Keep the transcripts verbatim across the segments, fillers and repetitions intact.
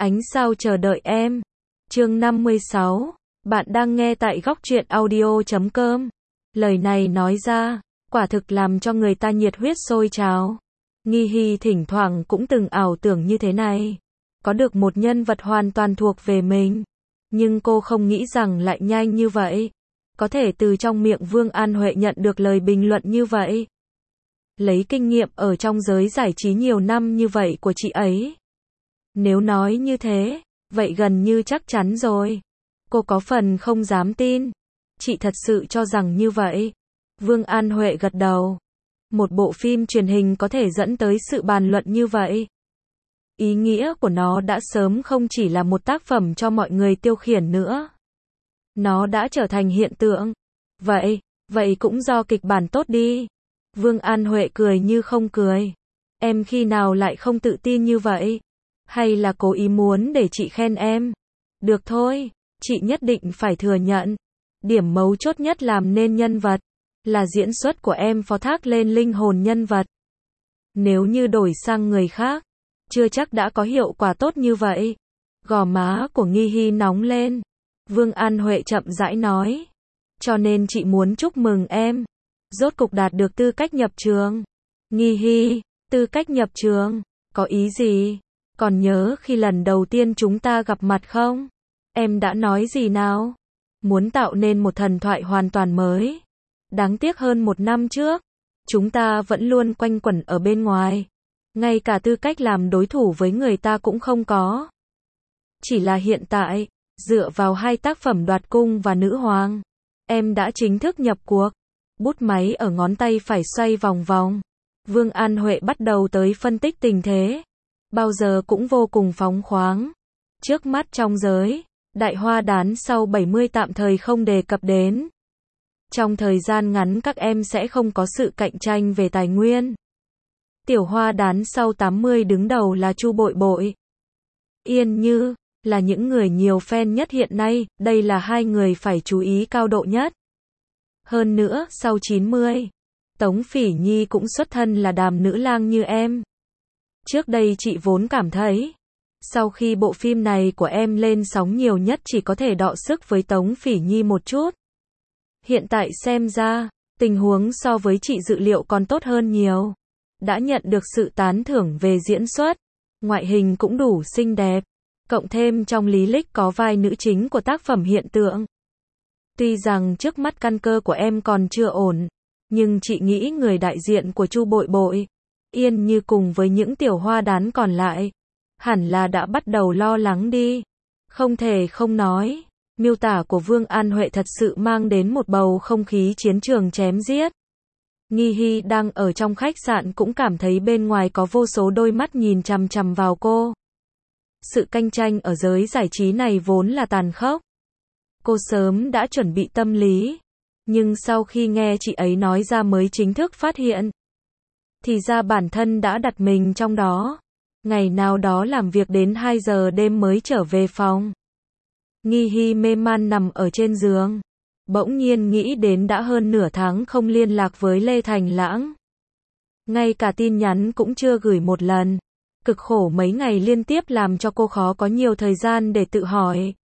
Ánh sao chờ đợi em. Chương năm mươi sáu. Bạn đang nghe tại góc truyện audio chấm com. Lời này nói ra, quả thực làm cho người ta nhiệt huyết sôi trào. Nghi Hy thỉnh thoảng cũng từng ảo tưởng như thế này. Có được một nhân vật hoàn toàn thuộc về mình. Nhưng cô không nghĩ rằng lại nhanh như vậy. Có thể từ trong miệng Vương An Huệ nhận được lời bình luận như vậy. Lấy kinh nghiệm ở trong giới giải trí nhiều năm như vậy của chị ấy. Nếu nói như thế, vậy gần như chắc chắn rồi. Cô có phần không dám tin. Chị thật sự cho rằng như vậy. Vương An Huệ gật đầu. Một bộ phim truyền hình có thể dẫn tới sự bàn luận như vậy. Ý nghĩa của nó đã sớm không chỉ là một tác phẩm cho mọi người tiêu khiển nữa. Nó đã trở thành hiện tượng. Vậy, vậy cũng do kịch bản tốt đi. Vương An Huệ cười như không cười. Em khi nào lại không tự tin như vậy? Hay là cố ý muốn để chị khen em? Được thôi, chị nhất định phải thừa nhận. Điểm mấu chốt nhất làm nên nhân vật là diễn xuất của em phó thác lên linh hồn nhân vật. Nếu như đổi sang người khác, chưa chắc đã có hiệu quả tốt như vậy. Gò má của Nghi Hy nóng lên. Vương An Huệ chậm rãi nói. Cho nên chị muốn chúc mừng em. Rốt cục đạt được tư cách nhập trường. Nghi Hy, tư cách nhập trường, có ý gì? Còn nhớ khi lần đầu tiên chúng ta gặp mặt không? Em đã nói gì nào? Muốn tạo nên một thần thoại hoàn toàn mới. Đáng tiếc hơn một năm trước, chúng ta vẫn luôn quanh quẩn ở bên ngoài. Ngay cả tư cách làm đối thủ với người ta cũng không có. Chỉ là hiện tại, dựa vào hai tác phẩm Đoạt Cung và Nữ Hoàng, em đã chính thức nhập cuộc. Bút máy ở ngón tay phải xoay vòng vòng. Vương An Huệ bắt đầu tới phân tích tình thế. Bao giờ cũng vô cùng phóng khoáng. Trước mắt trong giới, đại hoa đán sau bảy mươi tạm thời không đề cập đến. Trong thời gian ngắn các em sẽ không có sự cạnh tranh về tài nguyên. Tiểu hoa đán sau tám mươi đứng đầu là Chu Bội Bội, Yên Như, là những người nhiều fan nhất hiện nay, đây là hai người phải chú ý cao độ nhất. Hơn nữa, sau chín mươi, Tống Phỉ Nhi cũng xuất thân là đàm nữ lang như em. Trước đây chị vốn cảm thấy, sau khi bộ phim này của em lên sóng nhiều nhất chỉ có thể đọ sức với Tống Phỉ Nhi một chút. Hiện tại xem ra, tình huống so với chị dự liệu còn tốt hơn nhiều. Đã nhận được sự tán thưởng về diễn xuất, ngoại hình cũng đủ xinh đẹp, cộng thêm trong lý lịch có vai nữ chính của tác phẩm hiện tượng. Tuy rằng trước mắt căn cơ của em còn chưa ổn, nhưng chị nghĩ người đại diện của Chu Bội Bội, Yên Như cùng với những tiểu hoa đán còn lại, hẳn là đã bắt đầu lo lắng đi. Không thể không nói, miêu tả của Vương An Huệ thật sự mang đến một bầu không khí chiến trường chém giết. Nghi Hy đang ở trong khách sạn cũng cảm thấy bên ngoài có vô số đôi mắt nhìn chằm chằm vào cô. Sự cạnh tranh ở giới giải trí này vốn là tàn khốc. Cô sớm đã chuẩn bị tâm lý, nhưng sau khi nghe chị ấy nói ra mới chính thức phát hiện. Thì ra bản thân đã đặt mình trong đó. Ngày nào đó làm việc đến hai giờ đêm mới trở về phòng. Nghi Hy mê man nằm ở trên giường. Bỗng nhiên nghĩ đến đã hơn nửa tháng không liên lạc với Lê Thành Lãng. Ngay cả tin nhắn cũng chưa gửi một lần. Cực khổ mấy ngày liên tiếp làm cho cô khó có nhiều thời gian để tự hỏi.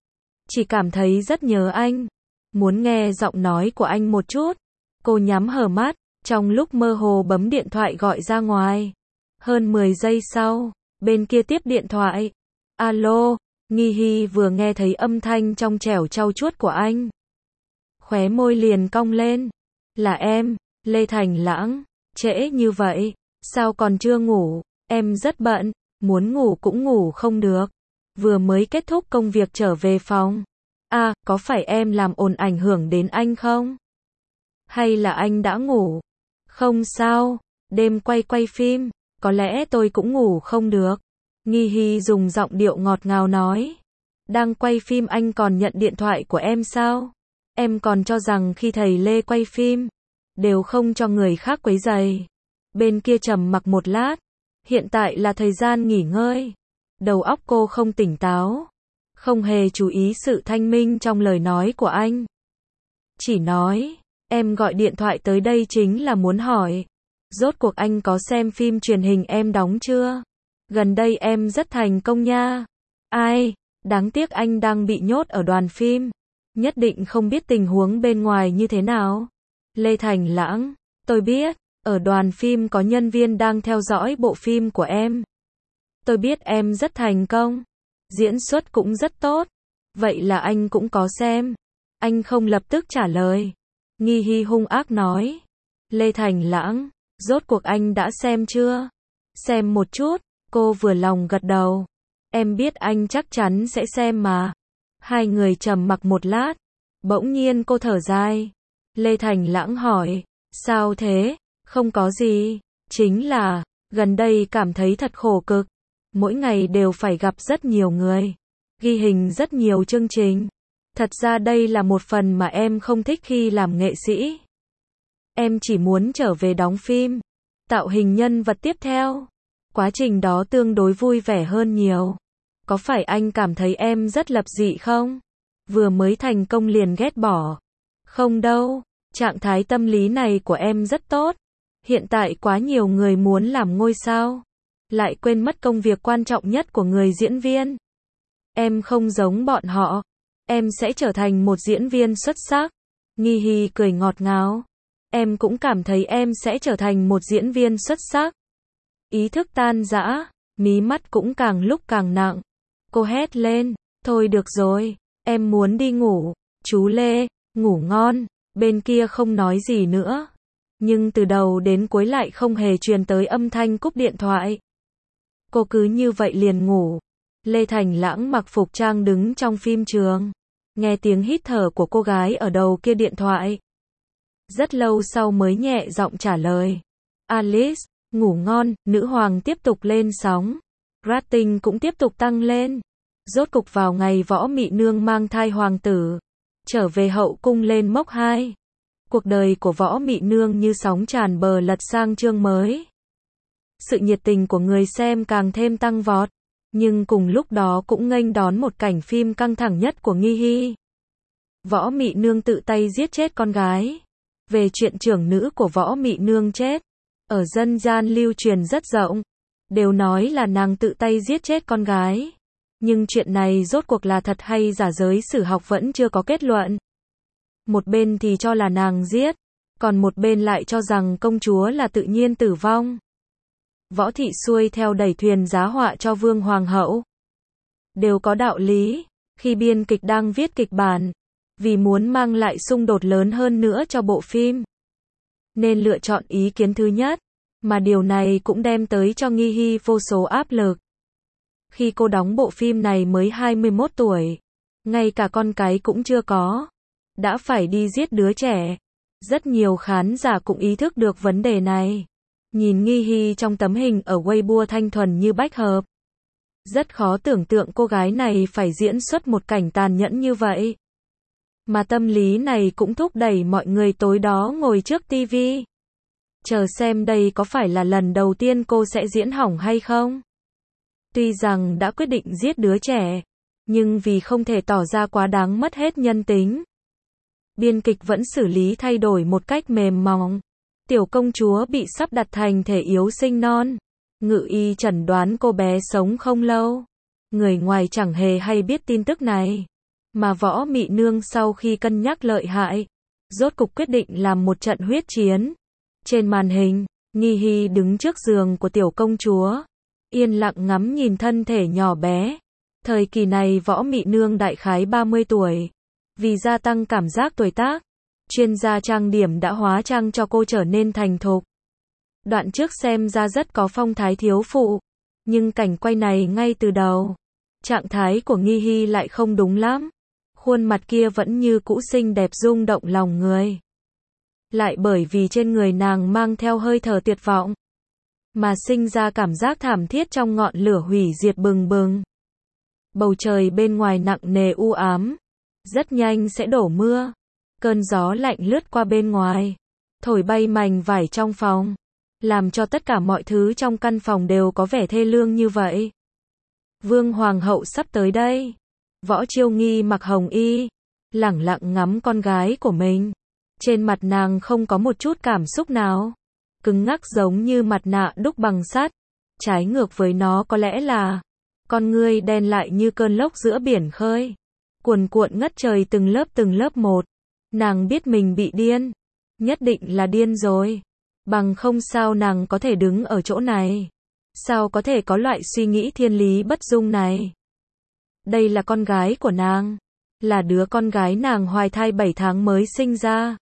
Chỉ cảm thấy rất nhớ anh. Muốn nghe giọng nói của anh một chút. Cô nhắm hờ mắt, trong lúc mơ hồ bấm điện thoại gọi ra ngoài. Hơn mười giây sau, bên kia tiếp điện thoại. Alo, Nghi Hy vừa nghe thấy âm thanh trong trẻo trau chuốt của anh. Khóe môi liền cong lên. Là em, Lê Thành Lãng. Trễ như vậy, sao còn chưa ngủ? Em rất bận, muốn ngủ cũng ngủ không được. Vừa mới kết thúc công việc trở về phòng. À, có phải em làm ồn ảnh hưởng đến anh không? Hay là anh đã ngủ? Không sao, đêm quay quay phim, có lẽ tôi cũng ngủ không được. Nghi Hy dùng giọng điệu ngọt ngào nói. Đang quay phim anh còn nhận điện thoại của em sao? Em còn cho rằng khi thầy Lê quay phim, đều không cho người khác quấy rầy. Bên kia trầm mặc một lát. Hiện tại là thời gian nghỉ ngơi. Đầu óc cô không tỉnh táo. Không hề chú ý sự thanh minh trong lời nói của anh. Chỉ nói, em gọi điện thoại tới đây chính là muốn hỏi. Rốt cuộc anh có xem phim truyền hình em đóng chưa? Gần đây em rất thành công nha. Ai, đáng tiếc anh đang bị nhốt ở đoàn phim. Nhất định không biết tình huống bên ngoài như thế nào. Lê Thành Lãng, tôi biết, ở đoàn phim có nhân viên đang theo dõi bộ phim của em. Tôi biết em rất thành công, diễn xuất cũng rất tốt. Vậy là anh cũng có xem. Anh không lập tức trả lời. Nghi Hy hung ác nói. Lê Thành Lãng, rốt cuộc anh đã xem chưa? Xem một chút, cô vừa lòng gật đầu. Em biết anh chắc chắn sẽ xem mà. Hai người trầm mặc một lát. Bỗng nhiên cô thở dài. Lê Thành Lãng hỏi, sao thế? Không có gì. Chính là, gần đây cảm thấy thật khổ cực. Mỗi ngày đều phải gặp rất nhiều người. Ghi hình rất nhiều chương trình. Thật ra đây là một phần mà em không thích khi làm nghệ sĩ. Em chỉ muốn trở về đóng phim, tạo hình nhân vật tiếp theo. Quá trình đó tương đối vui vẻ hơn nhiều. Có phải anh cảm thấy em rất lập dị không? Vừa mới thành công liền ghét bỏ. Không đâu, trạng thái tâm lý này của em rất tốt. Hiện tại quá nhiều người muốn làm ngôi sao, lại quên mất công việc quan trọng nhất của người diễn viên. Em không giống bọn họ. Em sẽ trở thành một diễn viên xuất sắc. Nghi Hy cười ngọt ngào. Em cũng cảm thấy em sẽ trở thành một diễn viên xuất sắc. Ý thức tan rã, mí mắt cũng càng lúc càng nặng. Cô hét lên, thôi được rồi, em muốn đi ngủ. Chú Lê, ngủ ngon. Bên kia không nói gì nữa. Nhưng từ đầu đến cuối lại không hề truyền tới âm thanh cúp điện thoại. Cô cứ như vậy liền ngủ. Lê Thành Lãng mặc phục trang đứng trong phim trường. Nghe tiếng hít thở của cô gái ở đầu kia điện thoại. Rất lâu sau mới nhẹ giọng trả lời. Alice, ngủ ngon, nữ hoàng tiếp tục lên sóng. Rating cũng tiếp tục tăng lên. Rốt cục vào ngày Võ Mị Nương mang thai hoàng tử. Trở về hậu cung lên mốc hai. Cuộc đời của Võ Mị Nương như sóng tràn bờ lật sang chương mới. Sự nhiệt tình của người xem càng thêm tăng vọt. Nhưng cùng lúc đó cũng nghênh đón một cảnh phim căng thẳng nhất của Nghi Hy. Võ Mị Nương tự tay giết chết con gái. Về chuyện trưởng nữ của Võ Mị Nương chết, ở dân gian lưu truyền rất rộng. Đều nói là nàng tự tay giết chết con gái. Nhưng chuyện này rốt cuộc là thật hay giả giới sử học vẫn chưa có kết luận. Một bên thì cho là nàng giết, còn một bên lại cho rằng công chúa là tự nhiên tử vong. Võ thị xuôi theo đẩy thuyền giá họa cho Vương Hoàng hậu. Đều có đạo lý. Khi biên kịch đang viết kịch bản, vì muốn mang lại xung đột lớn hơn nữa cho bộ phim, nên lựa chọn ý kiến thứ nhất. Mà điều này cũng đem tới cho Nghi Hy vô số áp lực. Khi cô đóng bộ phim này mới hai mươi mốt tuổi, ngay cả con cái cũng chưa có, đã phải đi giết đứa trẻ. Rất nhiều khán giả cũng ý thức được vấn đề này. Nhìn Nghi Hy trong tấm hình ở Weibo thanh thuần như bách hợp. Rất khó tưởng tượng cô gái này phải diễn xuất một cảnh tàn nhẫn như vậy. Mà tâm lý này cũng thúc đẩy mọi người tối đó ngồi trước tivi. Chờ xem đây có phải là lần đầu tiên cô sẽ diễn hỏng hay không? Tuy rằng đã quyết định giết đứa trẻ, nhưng vì không thể tỏ ra quá đáng mất hết nhân tính, biên kịch vẫn xử lý thay đổi một cách mềm mỏng. Tiểu công chúa bị sắp đặt thành thể yếu sinh non. Ngự y chẩn đoán cô bé sống không lâu. Người ngoài chẳng hề hay biết tin tức này. Mà Võ Mị Nương sau khi cân nhắc lợi hại, rốt cục quyết định làm một trận huyết chiến. Trên màn hình, Nghi Hy đứng trước giường của tiểu công chúa, yên lặng ngắm nhìn thân thể nhỏ bé. Thời kỳ này Võ Mị Nương đại khái ba mươi tuổi. Vì gia tăng cảm giác tuổi tác, chuyên gia trang điểm đã hóa trang cho cô trở nên thành thục. Đoạn trước xem ra rất có phong thái thiếu phụ, nhưng cảnh quay này ngay từ đầu, trạng thái của Nghi Hy lại không đúng lắm. Khuôn mặt kia vẫn như cũ xinh đẹp rung động lòng người. Lại bởi vì trên người nàng mang theo hơi thở tuyệt vọng, mà sinh ra cảm giác thảm thiết trong ngọn lửa hủy diệt bừng bừng. Bầu trời bên ngoài nặng nề u ám, rất nhanh sẽ đổ mưa. Cơn gió lạnh lướt qua bên ngoài, thổi bay mảnh vải trong phòng, làm cho tất cả mọi thứ trong căn phòng đều có vẻ thê lương như vậy. Vương Hoàng hậu sắp tới đây. Võ Chiêu Nghi mặc hồng y, lẳng lặng ngắm con gái của mình. Trên mặt nàng không có một chút cảm xúc nào, cứng ngắc giống như mặt nạ đúc bằng sắt. Trái ngược với nó có lẽ là con ngươi đen lại như cơn lốc giữa biển khơi, cuồn cuộn ngất trời từng lớp từng lớp một. Nàng biết mình bị điên, nhất định là điên rồi, bằng không sao nàng có thể đứng ở chỗ này, sao có thể có loại suy nghĩ thiên lý bất dung này. Đây là con gái của nàng, là đứa con gái nàng hoài thai bảy tháng mới sinh ra.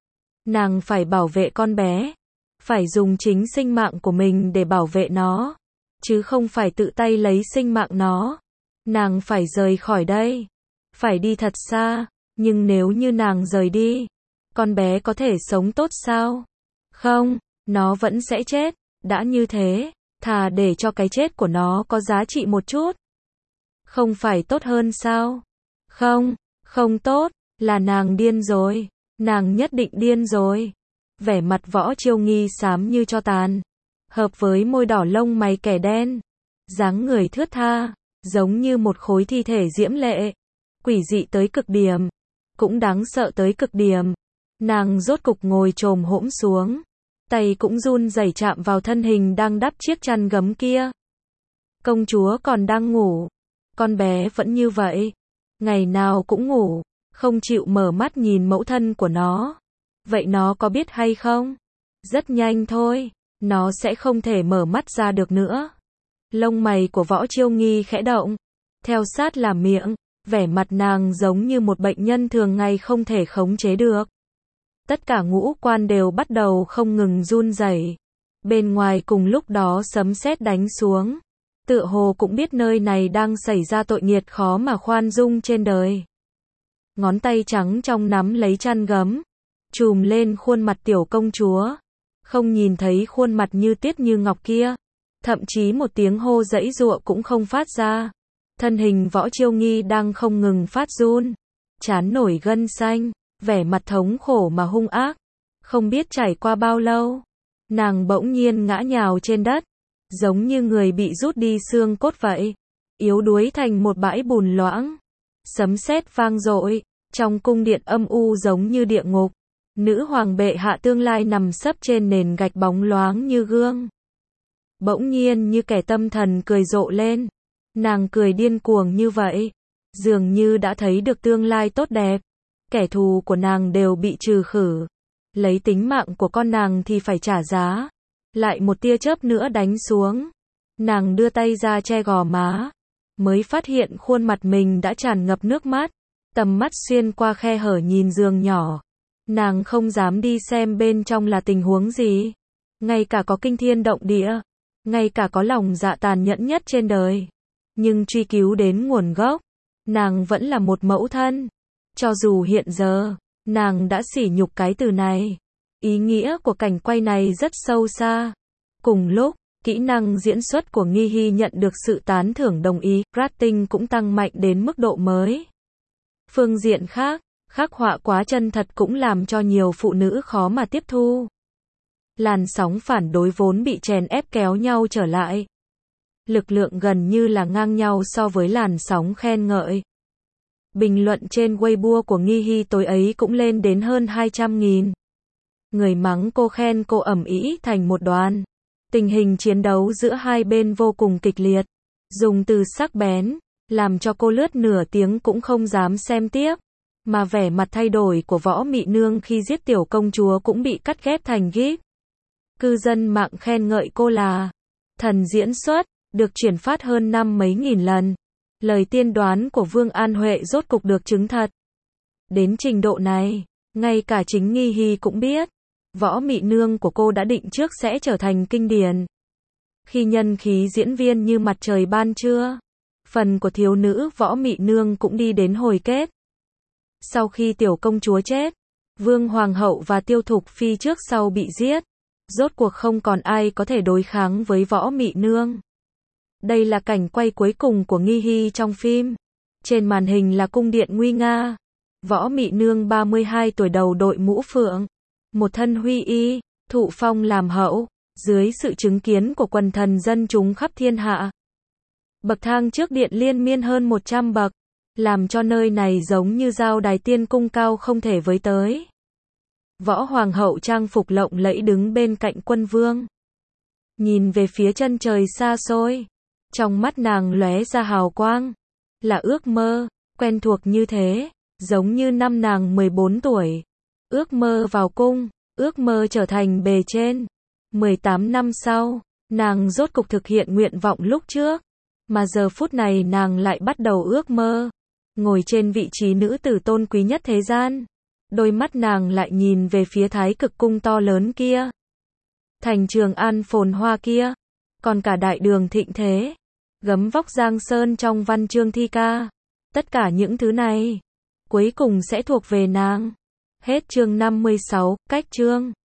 Nàng phải bảo vệ con bé, phải dùng chính sinh mạng của mình để bảo vệ nó, chứ không phải tự tay lấy sinh mạng nó. Nàng phải rời khỏi đây, phải đi thật xa, nhưng nếu như nàng rời đi, con bé có thể sống tốt sao? Không, nó vẫn sẽ chết, đã như thế, thà để cho cái chết của nó có giá trị một chút. Không phải tốt hơn sao? Không, không tốt, là nàng điên rồi, nàng nhất định điên rồi. Vẻ mặt Võ Chiêu Nghi xám như tro tàn, hợp với môi đỏ lông mày kẻ đen, dáng người thướt tha, giống như một khối thi thể diễm lệ, quỷ dị tới cực điểm, cũng đáng sợ tới cực điểm. Nàng rốt cục ngồi chồm hỗn xuống, tay cũng run rẩy chạm vào thân hình đang đắp chiếc chăn gấm kia. Công chúa còn đang ngủ, con bé vẫn như vậy, ngày nào cũng ngủ, không chịu mở mắt nhìn mẫu thân của nó. Vậy nó có biết hay không? Rất nhanh thôi, nó sẽ không thể mở mắt ra được nữa. Lông mày của Võ Chiêu Nghi khẽ động, theo sát là miệng, vẻ mặt nàng giống như một bệnh nhân thường ngày không thể khống chế được. Tất cả ngũ quan đều bắt đầu không ngừng run rẩy. Bên ngoài cùng lúc đó sấm sét đánh xuống, tựa hồ cũng biết nơi này đang xảy ra tội nghiệt khó mà khoan dung trên đời. Ngón tay trắng trong nắm lấy chăn gấm, chùm lên khuôn mặt tiểu công chúa, không nhìn thấy khuôn mặt như tuyết như ngọc kia, thậm chí một tiếng hô dãy giụa cũng không phát ra. Thân hình Võ Chiêu Nghi đang không ngừng phát run, trán nổi gân xanh, vẻ mặt thống khổ mà hung ác. Không biết trải qua bao lâu, nàng bỗng nhiên ngã nhào trên đất, giống như người bị rút đi xương cốt vậy, yếu đuối thành một bãi bùn loãng. Sấm sét vang dội, trong cung điện âm u giống như địa ngục. Nữ hoàng bệ hạ tương lai nằm sấp trên nền gạch bóng loáng như gương. Bỗng nhiên như kẻ tâm thần cười rộ lên. Nàng cười điên cuồng như vậy, dường như đã thấy được tương lai tốt đẹp. Kẻ thù của nàng đều bị trừ khử, lấy tính mạng của con nàng thì phải trả giá. Lại một tia chớp nữa đánh xuống, nàng đưa tay ra che gò má, mới phát hiện khuôn mặt mình đã tràn ngập nước mắt. Tầm mắt xuyên qua khe hở nhìn giường nhỏ, nàng không dám đi xem bên trong là tình huống gì. Ngay cả có kinh thiên động địa, ngay cả có lòng dạ tàn nhẫn nhất trên đời, nhưng truy cứu đến nguồn gốc, nàng vẫn là một mẫu thân. Cho dù hiện giờ, nàng đã sỉ nhục cái từ này, ý nghĩa của cảnh quay này rất sâu xa. Cùng lúc, kỹ năng diễn xuất của Nghi Hy nhận được sự tán thưởng đồng ý, rating cũng tăng mạnh đến mức độ mới. Phương diện khác, khắc họa quá chân thật cũng làm cho nhiều phụ nữ khó mà tiếp thu. Làn sóng phản đối vốn bị chèn ép kéo nhau trở lại. Lực lượng gần như là ngang nhau so với làn sóng khen ngợi. Bình luận trên Weibo của Nghi Hy tối ấy cũng lên đến hơn hai trăm nghìn. Người mắng cô khen cô ầm ĩ thành một đoàn. Tình hình chiến đấu giữa hai bên vô cùng kịch liệt. Dùng từ sắc bén, làm cho cô lướt nửa tiếng cũng không dám xem tiếp. Mà vẻ mặt thay đổi của Võ Mị Nương khi giết tiểu công chúa cũng bị cắt ghép thành gif. Cư dân mạng khen ngợi cô là thần diễn xuất, được chuyển phát hơn năm mấy nghìn lần. Lời tiên đoán của Vương An Huệ rốt cục được chứng thật. Đến trình độ này, ngay cả chính Nghi Hy cũng biết, Võ Mị Nương của cô đã định trước sẽ trở thành kinh điển. Khi nhân khí diễn viên như mặt trời ban trưa, phần của thiếu nữ Võ Mị Nương cũng đi đến hồi kết. Sau khi tiểu công chúa chết, Vương Hoàng hậu và Tiêu Thục Phi trước sau bị giết, rốt cuộc không còn ai có thể đối kháng với Võ Mị Nương. Đây là cảnh quay cuối cùng của Nghi Hy trong phim. Trên màn hình là cung điện nguy nga. Võ Mị Nương ba mươi hai tuổi đầu đội mũ phượng, một thân huy y, thụ phong làm hậu, dưới sự chứng kiến của quần thần dân chúng khắp thiên hạ. Bậc thang trước điện liên miên hơn một trăm bậc, làm cho nơi này giống như giao đài tiên cung cao không thể với tới. Võ Hoàng hậu trang phục lộng lẫy đứng bên cạnh quân vương, nhìn về phía chân trời xa xôi. Trong mắt nàng lóe ra hào quang, là ước mơ, quen thuộc như thế, giống như năm nàng mười bốn tuổi. Ước mơ vào cung, ước mơ trở thành bề trên. mười tám năm sau, nàng rốt cục thực hiện nguyện vọng lúc trước, mà giờ phút này nàng lại bắt đầu ước mơ, ngồi trên vị trí nữ tử tôn quý nhất thế gian. Đôi mắt nàng lại nhìn về phía Thái Cực cung to lớn kia, thành Trường An phồn hoa kia, còn cả đại đường thịnh thế, gấm vóc Giang Sơn trong văn chương thi ca. Tất cả những thứ này, cuối cùng sẽ thuộc về nàng. Hết chương năm mươi sáu, cách chương.